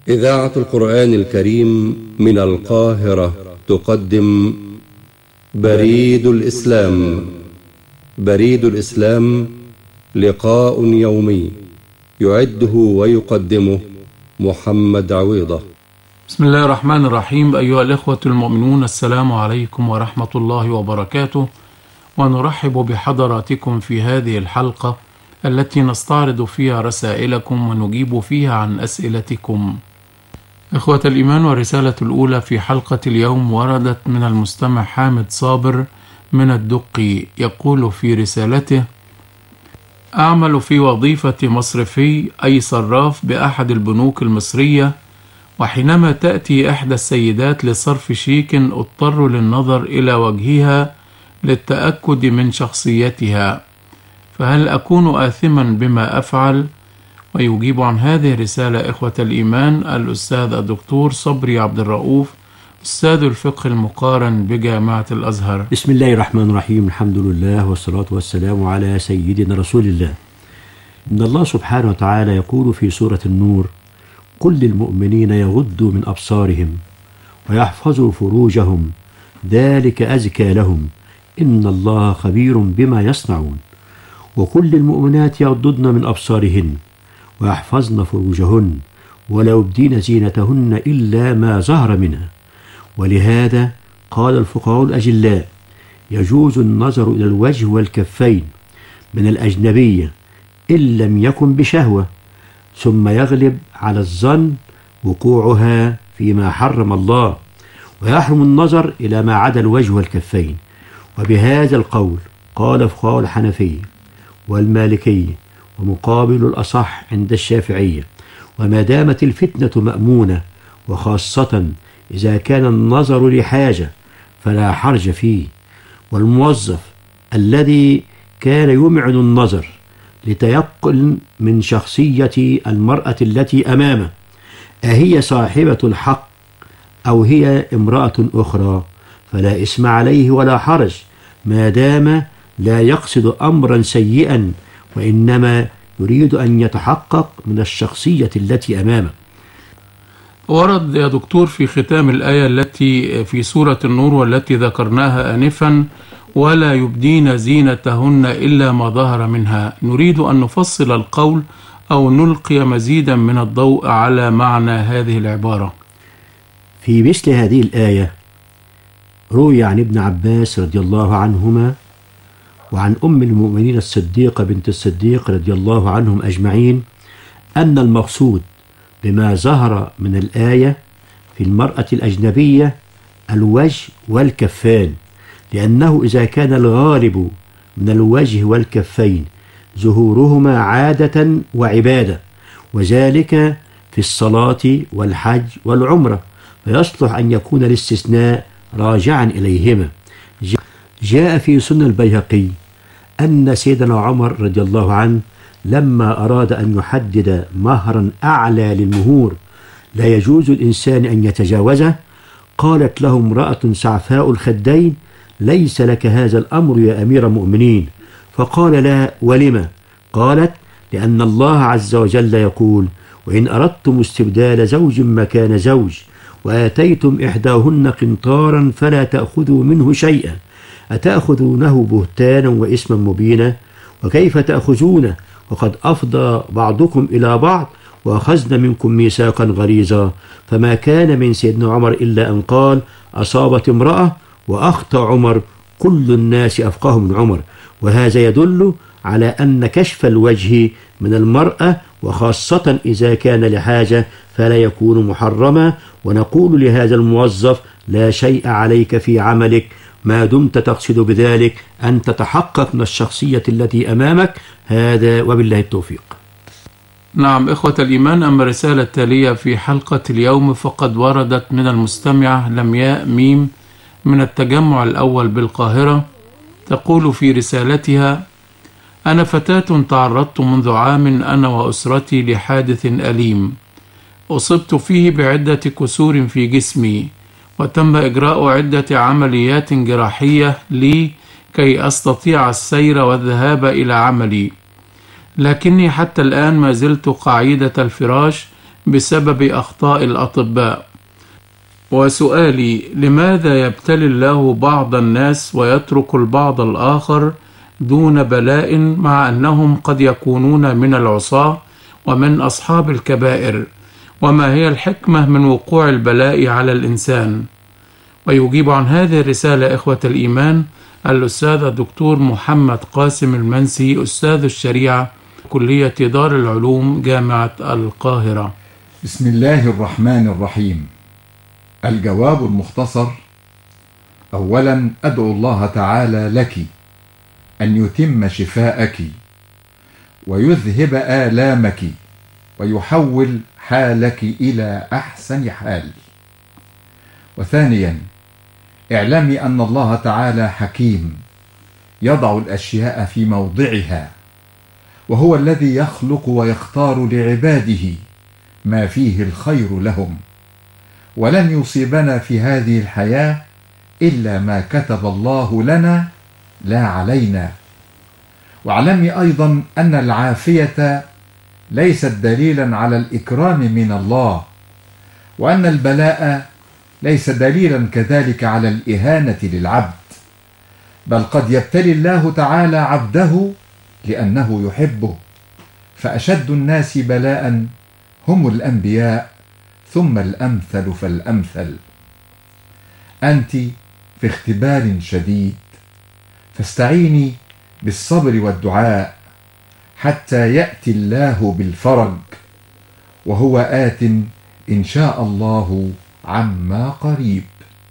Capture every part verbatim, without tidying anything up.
إذاعة القرآن الكريم من القاهرة تقدم بريد الإسلام. بريد الإسلام لقاء يومي يعده ويقدمه محمد عويضة. بسم الله الرحمن الرحيم. أيها الإخوة المؤمنون، السلام عليكم ورحمة الله وبركاته، ونرحب بحضراتكم في هذه الحلقة التي نستعرض فيها رسائلكم ونجيب فيها عن أسئلتكم. إخوة الإيمان، والرسالة الأولى في حلقة اليوم وردت من المستمع حامد صابر من الدقي، يقول في رسالته: أعمل في وظيفة مصرفي أي صراف بأحد البنوك المصرية، وحينما تأتي إحدى السيدات لصرف شيك اضطر للنظر إلى وجهها للتأكد من شخصيتها، فهل أكون آثما بما أفعل؟ ويجيب عن هذه الرسالة إخوة الإيمان الأستاذ الدكتور صبري عبد الرؤوف، أستاذ الفقه المقارن بجامعة الأزهر. بسم الله الرحمن الرحيم، الحمد لله والصلاة والسلام على سيدنا رسول الله. إن الله سبحانه وتعالى يقول في سورة النور: قل للمؤمنين يغضوا من أبصارهم ويحفظوا فروجهم ذلك أزكى لهم إن الله خبير بما يصنعون. وكل المؤمنات يغضضن من أبصارهن ويحفظن فروجهن ولا يبدين زينتهن إلا ما ظهر منها. ولهذا قال الفقهاء الأجلاء: يجوز النظر إلى الوجه والكفين من الأجنبية إن لم يكن بشهوة، ثم يغلب على الظن وقوعها فيما حرم الله، ويحرم النظر إلى ما عدا الوجه والكفين. وبهذا القول قال فقهاء الحنفية والمالكية، ومقابل الأصح عند الشافعية: وما دامت الفتنة مأمونة، وخاصة إذا كان النظر لحاجة فلا حرج فيه. والموظف الذي كان يمعن النظر لتيقن من شخصية المرأة التي أمامه أهي صاحبة الحق أو هي امرأة أخرى، فلا إثم عليه ولا حرج ما دام لا يقصد أمرا سيئا، وإنما يريد أن يتحقق من الشخصية التي أمامه. ورد يا دكتور في ختام الآية التي في سورة النور والتي ذكرناها آنفا: ولا يبدين زينتهن إلا ما ظهر منها. نريد أن نفصل القول أو نلقي مزيدا من الضوء على معنى هذه العبارة. في مثل هذه الآية روي عن ابن عباس رضي الله عنهما وعن أم المؤمنين الصديقة بنت الصديق رضي الله عنهم أجمعين أن المقصود بما ظهر من الآية في المرأة الأجنبية الوجه والكفان، لأنه إذا كان الغالب من الوجه والكفين ظهورهما عادة وعبادة، وذلك في الصلاة والحج والعمرة، فيصلح أن يكون الاستثناء راجعا إليهما. جاء في سنن البيهقي أن سيدنا عمر رضي الله عنه لما أراد أن يحدد مهرا أعلى للمهور لا يجوز الإنسان أن يتجاوزه، قالت له امرأة سعفاء الخدين: ليس لك هذا الأمر يا أمير المؤمنين. فقال: لا، ولما؟ قالت: لأن الله عز وجل يقول: وإن أردتم استبدال زوج مكان زوج وآتيتم إحداهن قنطارا فلا تأخذوا منه شيئا، أتأخذونه بهتانا وإثما مبينا؟ وكيف تأخذونه وقد أفضى بعضكم إلى بعض وأخذن منكم ميثاقا غليظا؟ فما كان من سيدنا عمر إلا أن قال: أصابت امرأة وأخطأ عمر، كل الناس أفقه من عمر. وهذا يدل على أن كشف الوجه من المرأة وخاصة إذا كان لحاجة فلا يكون محرما. ونقول لهذا الموظف: لا شيء عليك في عملك ما دمت تقصد بذلك أن تتحقق من الشخصية التي أمامك. هذا وبالله التوفيق. نعم إخوة الإيمان، أما الرسالة التالية في حلقة اليوم فقد وردت من المستمعة لمياء ميم من التجمع الأول بالقاهرة، تقول في رسالتها: أنا فتاة تعرضت منذ عام أنا وأسرتي لحادث أليم أصبت فيه بعدة كسور في جسمي، وتم إجراء عدة عمليات جراحية لي كي أستطيع السير والذهاب إلى عملي، لكني حتى الآن ما زلت قاعدة الفراش بسبب أخطاء الأطباء. وسؤالي: لماذا يبتلي الله بعض الناس ويترك البعض الآخر دون بلاء، مع أنهم قد يكونون من العصاة ومن أصحاب الكبائر؟ وما هي الحكمة من وقوع البلاء على الإنسان؟ ويجيب عن هذه الرسالة إخوة الإيمان الأستاذ الدكتور محمد قاسم المنسي، أستاذ الشريعة، كلية دار العلوم، جامعة القاهرة. بسم الله الرحمن الرحيم. الجواب المختصر: أولا أدعو الله تعالى لك أن يتم شفاءك ويذهب آلامك ويحول حالك إلى أحسن حال. وثانيا اعلمي أن الله تعالى حكيم يضع الأشياء في موضعها، وهو الذي يخلق ويختار لعباده ما فيه الخير لهم، ولن يصيبنا في هذه الحياة إلا ما كتب الله لنا لا علينا. واعلمي أيضا أن العافية ليست دليلا على الإكرام من الله، وأن البلاء ليس دليلا كذلك على الإهانة للعبد، بل قد يبتلي الله تعالى عبده لأنه يحبه. فأشد الناس بلاء هم الأنبياء، ثم الأمثل فالأمثل. أنت في اختبار شديد، فاستعيني بالصبر والدعاء حتى يأتي الله بالفرج، وهو آت إن شاء الله عما قريب.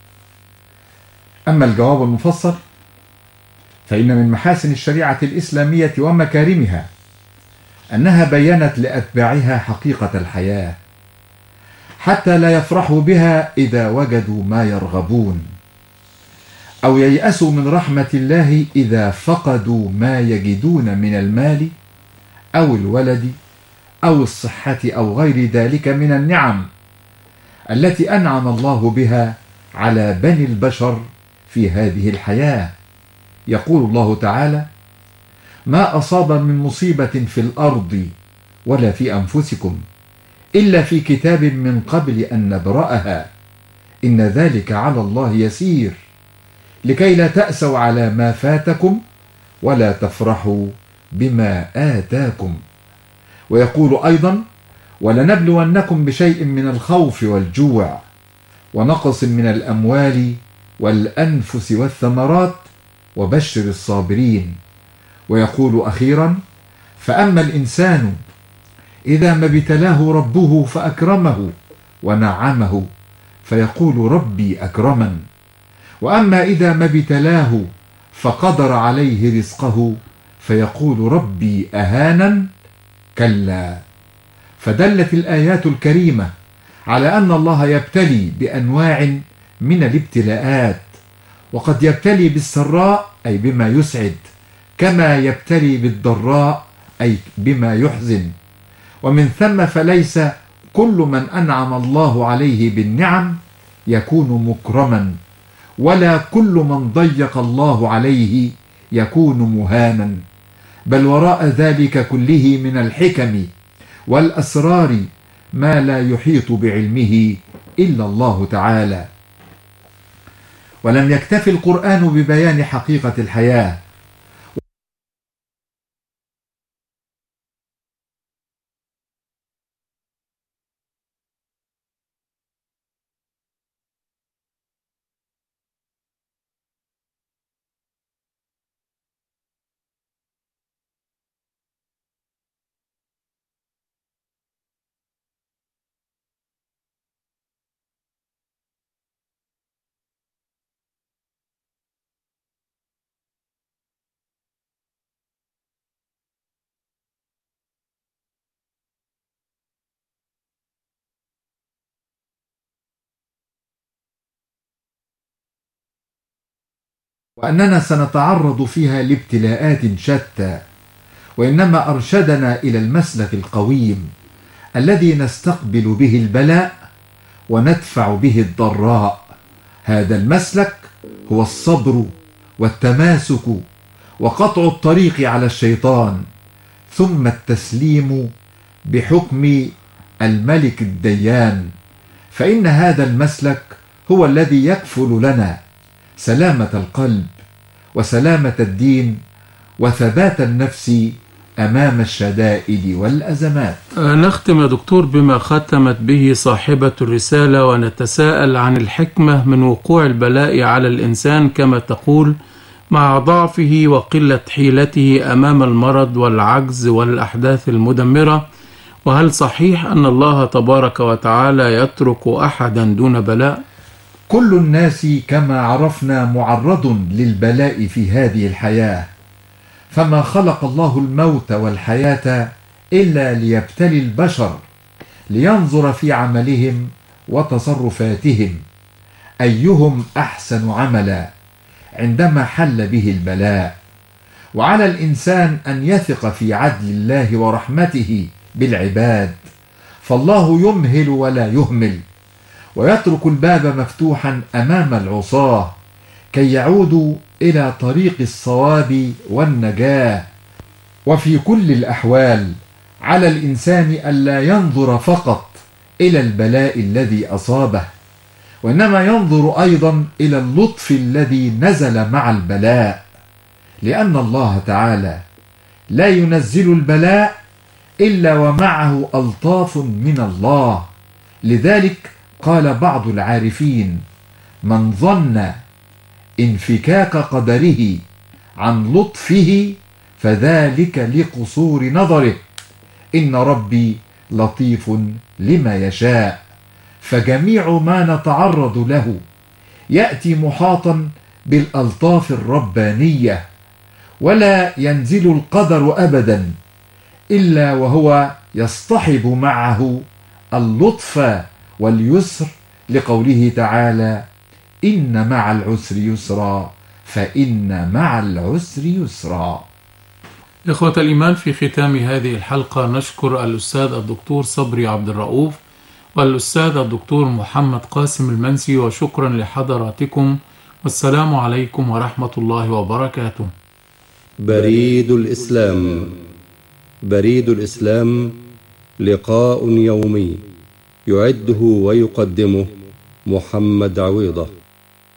أما الجواب المفصل فإن من محاسن الشريعة الإسلامية ومكارمها أنها بيّنت لأتباعها حقيقة الحياة، حتى لا يفرحوا بها إذا وجدوا ما يرغبون، أو ييأسوا من رحمة الله إذا فقدوا ما يجدون من المال أو الولد أو الصحة أو غير ذلك من النعم التي أنعم الله بها على بني البشر في هذه الحياة. يقول الله تعالى: ما أصاب من مصيبة في الأرض ولا في أنفسكم إلا في كتاب من قبل أن نبرأها إن ذلك على الله يسير، لكي لا تأسوا على ما فاتكم ولا تفرحوا بما آتاكم. ويقول أيضا: ولنبلونكم بشيء من الخوف والجوع ونقص من الأموال والأنفس والثمرات وبشر الصابرين. ويقول أخيرا: فأما الإنسان إذا ما ابتلاه ربه فأكرمه ونعمه فيقول ربي أكرمن، وأما إذا ما ابتلاه فقدر عليه رزقه فيقول ربي أهانن. كلا. فدلت الآيات الكريمة على أن الله يبتلي بأنواع من الابتلاءات، وقد يبتلي بالسراء أي بما يسعد، كما يبتلي بالضراء أي بما يحزن. ومن ثم فليس كل من أنعم الله عليه بالنعم يكون مكرما، ولا كل من ضيق الله عليه يكون مهانا، بل وراء ذلك كله من الحكم والأسرار ما لا يحيط بعلمه إلا الله تعالى. ولم يكتف القرآن ببيان حقيقة الحياة، وأننا سنتعرض فيها لابتلاءات شتى، وإنما أرشدنا إلى المسلك القويم الذي نستقبل به البلاء وندفع به الضراء. هذا المسلك هو الصبر والتماسك وقطع الطريق على الشيطان، ثم التسليم بحكم الملك الديان، فإن هذا المسلك هو الذي يكفل لنا سلامة القلب وسلامة الدين وثبات النفس أمام الشدائد والأزمات. نختم يا دكتور بما ختمت به صاحبة الرسالة، ونتساءل عن الحكمة من وقوع البلاء على الإنسان كما تقول مع ضعفه وقلة حيلته أمام المرض والعجز والأحداث المدمرة، وهل صحيح أن الله تبارك وتعالى يترك أحدا دون بلاء؟ كل الناس كما عرفنا معرض للبلاء في هذه الحياة، فما خلق الله الموت والحياة إلا ليبتلي البشر لينظر في عملهم وتصرفاتهم أيهم أحسن عملا عندما حل به البلاء. وعلى الإنسان أن يثق في عدل الله ورحمته بالعباد، فالله يمهل ولا يهمل، ويترك الباب مفتوحا أمام العصاة كي يعودوا إلى طريق الصواب والنجاة. وفي كل الأحوال على الإنسان ألا ينظر فقط إلى البلاء الذي أصابه، وإنما ينظر أيضا إلى اللطف الذي نزل مع البلاء، لأن الله تعالى لا ينزل البلاء إلا ومعه ألطاف من الله. لذلك قال بعض العارفين: من ظن انفكاك قدره عن لطفه فذلك لقصور نظره، إن ربي لطيف لما يشاء. فجميع ما نتعرض له يأتي محاطا بالألطاف الربانية، ولا ينزل القدر أبدا إلا وهو يصطحب معه اللطف واليسر، لقوله تعالى: إن مع العسر يسرا فإن مع العسر يسرا. إخوة الإيمان، في ختام هذه الحلقة نشكر الأستاذ الدكتور صبري عبد الرؤوف والأستاذ الدكتور محمد قاسم المنسي، وشكرا لحضراتكم، والسلام عليكم ورحمة الله وبركاته. بريد الإسلام. بريد الإسلام لقاء يومي يعده ويقدمه محمد عويضة.